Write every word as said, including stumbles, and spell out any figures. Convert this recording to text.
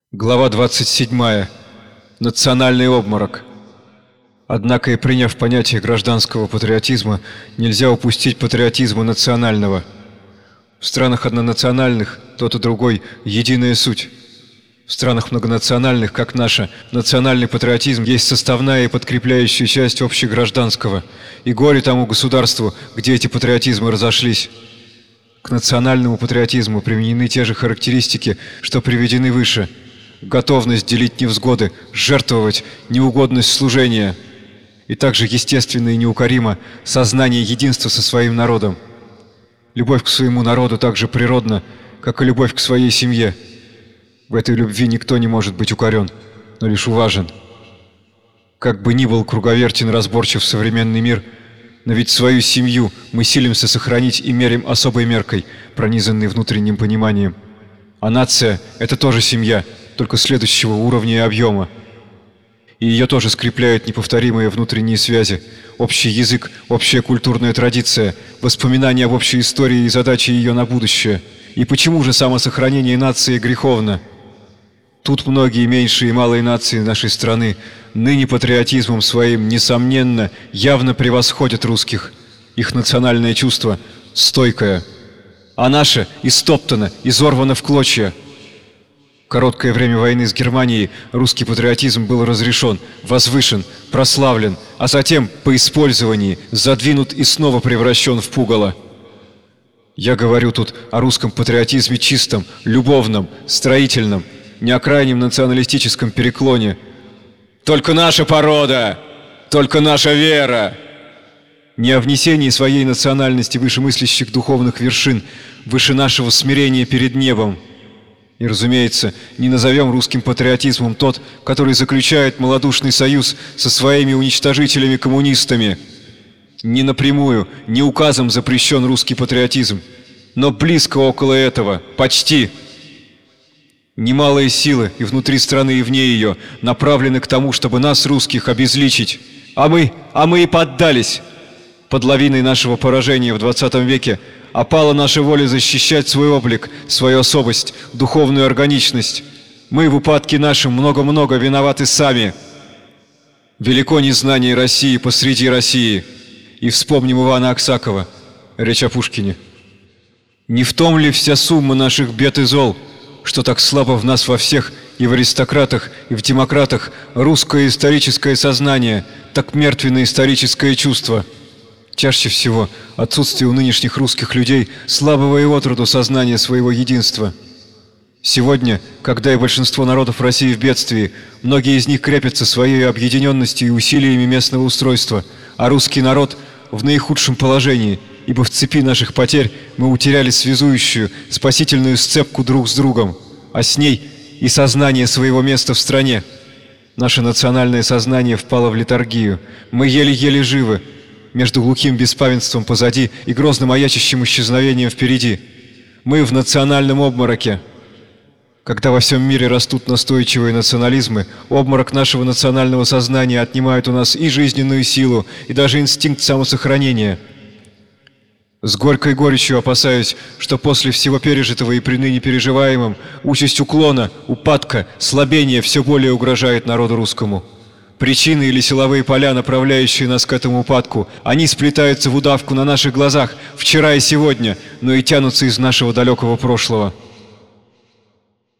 Глава двадцать седьмая. Национальный обморок. Однако и приняв понятие гражданского патриотизма, нельзя упустить патриотизма национального. В странах однонациональных тот и другой – единая суть. В странах многонациональных, как наша, национальный патриотизм есть составная и подкрепляющая часть общегражданского. И горе тому государству, где эти патриотизмы разошлись. К национальному патриотизму применены те же характеристики, что приведены выше. Готовность делить невзгоды, жертвовать, неугодность служения. И также естественно и неукоримо сознание единства со своим народом. Любовь к своему народу так же природна, как и любовь к своей семье. В этой любви никто не может быть укорен, но лишь уважен. Как бы ни был круговертен разборчив современный мир, но ведь свою семью мы силимся сохранить и мерим особой меркой, пронизанной внутренним пониманием. А нация – это тоже семья, только следующего уровня и объема. И ее тоже скрепляют неповторимые внутренние связи, общий язык, общая культурная традиция, воспоминания об общей истории и задачи ее на будущее. И почему же самосохранение нации греховно? Тут многие меньшие и малые нации нашей страны ныне патриотизмом своим, несомненно, явно превосходят русских. Их национальное чувство стойкое, а наше истоптано, изорвано в клочья. Короткое время войны с Германией русский патриотизм был разрешен, возвышен, прославлен, а затем, по использовании, задвинут и снова превращен в пугало. Я говорю тут о русском патриотизме чистом, любовном, строительном, не о крайнем националистическом переклоне. «Только наша порода! Только наша вера!» Не о внесении своей национальности выше мыслящих духовных вершин, выше нашего смирения перед небом. И, разумеется, не назовем русским патриотизмом тот, который заключает малодушный союз со своими уничтожителями-коммунистами. Не напрямую, не указом запрещен русский патриотизм, но близко около этого, почти. Немалые силы и внутри страны, и вне ее направлены к тому, чтобы нас, русских, обезличить. А мы, а мы и поддались. Под лавиной нашего поражения в двадцатом веке опала наша воля защищать свой облик, свою особость, духовную органичность. Мы в упадке нашем много-много виноваты сами. Велико незнание России посреди России. И вспомним Ивана Аксакова, речь о Пушкине. Не в том ли вся сумма наших бед и зол, что так слабо в нас во всех, и в аристократах, и в демократах, русское историческое сознание, так мертвенно историческое чувство? Чаще всего отсутствие у нынешних русских людей слабого и отроду сознания своего единства. Сегодня, когда и большинство народов России в бедствии, многие из них крепятся своей объединенностью и усилиями местного устройства, а русский народ в наихудшем положении, ибо в цепи наших потерь мы утеряли связующую, спасительную сцепку друг с другом, а с ней и сознание своего места в стране. Наше национальное сознание впало в летаргию, мы еле-еле живы, между глухим беспамятством позади и грозно маячащим исчезновением впереди. Мы в национальном обмороке. Когда во всем мире растут настойчивые национализмы, обморок нашего национального сознания отнимает у нас и жизненную силу, и даже инстинкт самосохранения. С горькой горечью опасаюсь, что после всего пережитого и при ныне переживаемом участь уклона, упадка, слабения все более угрожает народу русскому. Причины или силовые поля, направляющие нас к этому упадку, они сплетаются в удавку на наших глазах вчера и сегодня, но и тянутся из нашего далекого прошлого.